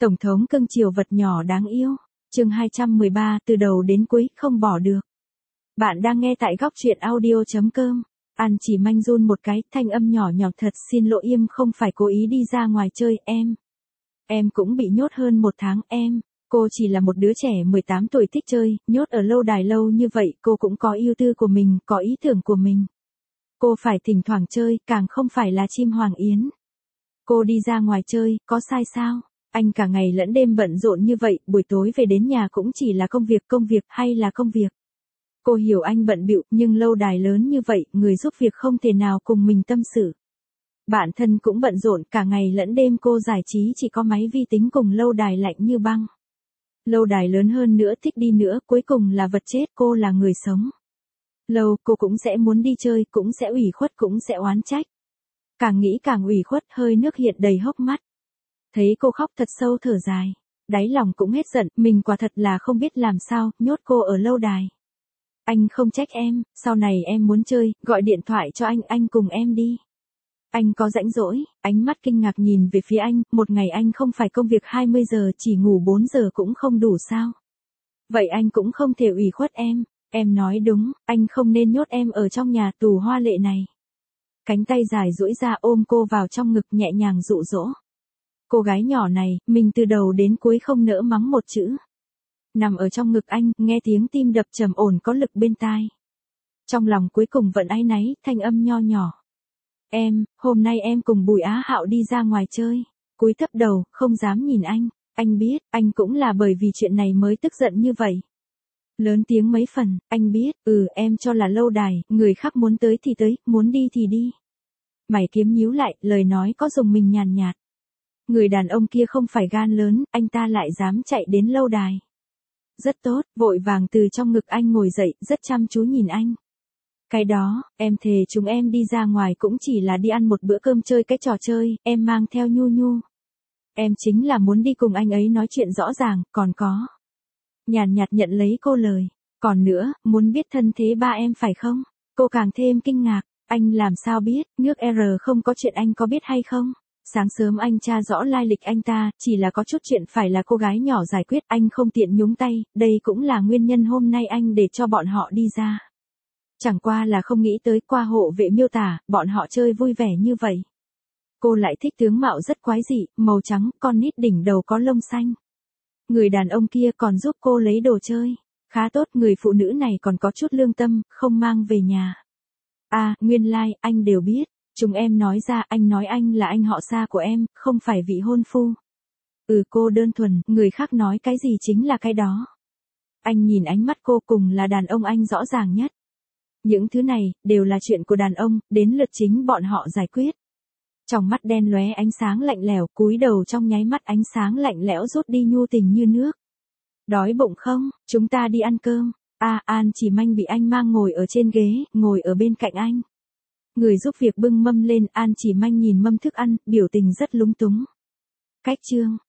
Tổng thống cưng chiều vật nhỏ đáng yêu. Chương 213, từ đầu đến cuối, không bỏ được. Bạn đang nghe tại góc truyện audio.com. An chỉ manh run một cái, thanh âm nhỏ nhỏ thật xin lỗi em không phải cố ý đi ra ngoài chơi em. Em cũng bị nhốt hơn 1 tháng em. Cô chỉ là một đứa trẻ 18 tuổi thích chơi, nhốt ở lâu đài lâu như vậy cô cũng có ưu tư của mình, có ý tưởng của mình. Cô phải thỉnh thoảng chơi, càng không phải là chim hoàng yến. Cô đi ra ngoài chơi, có sai sao? Anh cả ngày lẫn đêm bận rộn như vậy, buổi tối về đến nhà cũng chỉ là công việc hay là công việc. Cô hiểu anh bận bịu, nhưng lâu đài lớn như vậy, người giúp việc không thể nào cùng mình tâm sự. Bản thân cũng bận rộn, cả ngày lẫn đêm cô giải trí chỉ có máy vi tính cùng lâu đài lạnh như băng. Lâu đài lớn hơn nữa thích đi nữa, cuối cùng là vật chết, cô là người sống. Lâu, cô cũng sẽ muốn đi chơi, cũng sẽ ủy khuất, cũng sẽ oán trách. Càng nghĩ càng ủy khuất, hơi nước hiện đầy hốc mắt. Thấy cô khóc thật sâu thở dài. Đáy lòng cũng hết giận, mình quả thật là không biết làm sao, nhốt cô ở lâu đài. Anh không trách em, sau này em muốn chơi, gọi điện thoại cho anh cùng em đi. Anh có rãnh rỗi, ánh mắt kinh ngạc nhìn về phía anh, một ngày anh không phải công việc 20 giờ chỉ ngủ 4 giờ cũng không đủ sao. Vậy anh cũng không thể ủy khuất em nói đúng, anh không nên nhốt em ở trong nhà tù hoa lệ này. Cánh tay dài duỗi ra ôm cô vào trong ngực nhẹ nhàng dụ dỗ. Cô gái nhỏ này, mình từ đầu đến cuối không nỡ mắng một chữ. Nằm ở trong ngực anh, nghe tiếng tim đập trầm ổn có lực bên tai. Trong lòng cuối cùng vẫn áy náy, thanh âm nho nhỏ. Hôm nay em cùng Bùi Á Hạo đi ra ngoài chơi. Cúi thấp đầu, không dám nhìn anh biết, anh cũng là bởi vì chuyện này mới tức giận như vậy. Lớn tiếng mấy phần, anh biết, em cho là lâu đài, người khác muốn tới thì tới, muốn đi thì đi. Mày kiếm nhíu lại, lời nói có dùng mình nhàn nhạt. Người đàn ông kia không phải gan lớn, anh ta lại dám chạy đến lâu đài. Rất tốt, vội vàng từ trong ngực anh ngồi dậy, rất chăm chú nhìn anh. Cái đó, em thề chúng em đi ra ngoài cũng chỉ là đi ăn một bữa cơm chơi cái trò chơi, em mang theo Nhu Nhu. Em chính là muốn đi cùng anh ấy nói chuyện rõ ràng, còn có. Nhàn nhạt nhận lấy cô lời. Còn nữa, muốn biết thân thế ba em phải không? Cô càng thêm kinh ngạc, anh làm sao biết, nước R không có chuyện anh có biết hay không? Sáng sớm anh tra rõ lai lịch anh ta, chỉ là có chút chuyện phải là cô gái nhỏ giải quyết, anh không tiện nhúng tay, đây cũng là nguyên nhân hôm nay anh để cho bọn họ đi ra. Chẳng qua là không nghĩ tới qua hộ vệ miêu tả, bọn họ chơi vui vẻ như vậy. Cô lại thích tướng mạo rất quái dị, màu trắng, con nít đỉnh đầu có lông xanh. Người đàn ông kia còn giúp cô lấy đồ chơi. Khá tốt, người phụ nữ này còn có chút lương tâm, không mang về nhà. Nguyên lai, anh đều biết. Chúng em nói ra, anh nói anh là anh họ xa của em, không phải vị hôn phu. Cô đơn thuần, người khác nói cái gì chính là cái đó. Anh nhìn ánh mắt cô cùng là đàn ông anh rõ ràng nhất. Những thứ này, đều là chuyện của đàn ông, đến lượt chính bọn họ giải quyết. Trong mắt đen lóe ánh sáng lạnh lẽo, cúi đầu trong nháy mắt ánh sáng lạnh lẽo rút đi nhu tình như nước. Đói bụng không, chúng ta đi ăn cơm. An chỉ manh bị anh mang ngồi ở trên ghế, ngồi ở bên cạnh anh. Người giúp việc bưng mâm lên, An chỉ manh nhìn mâm thức ăn, biểu tình rất lúng túng. Cách chương,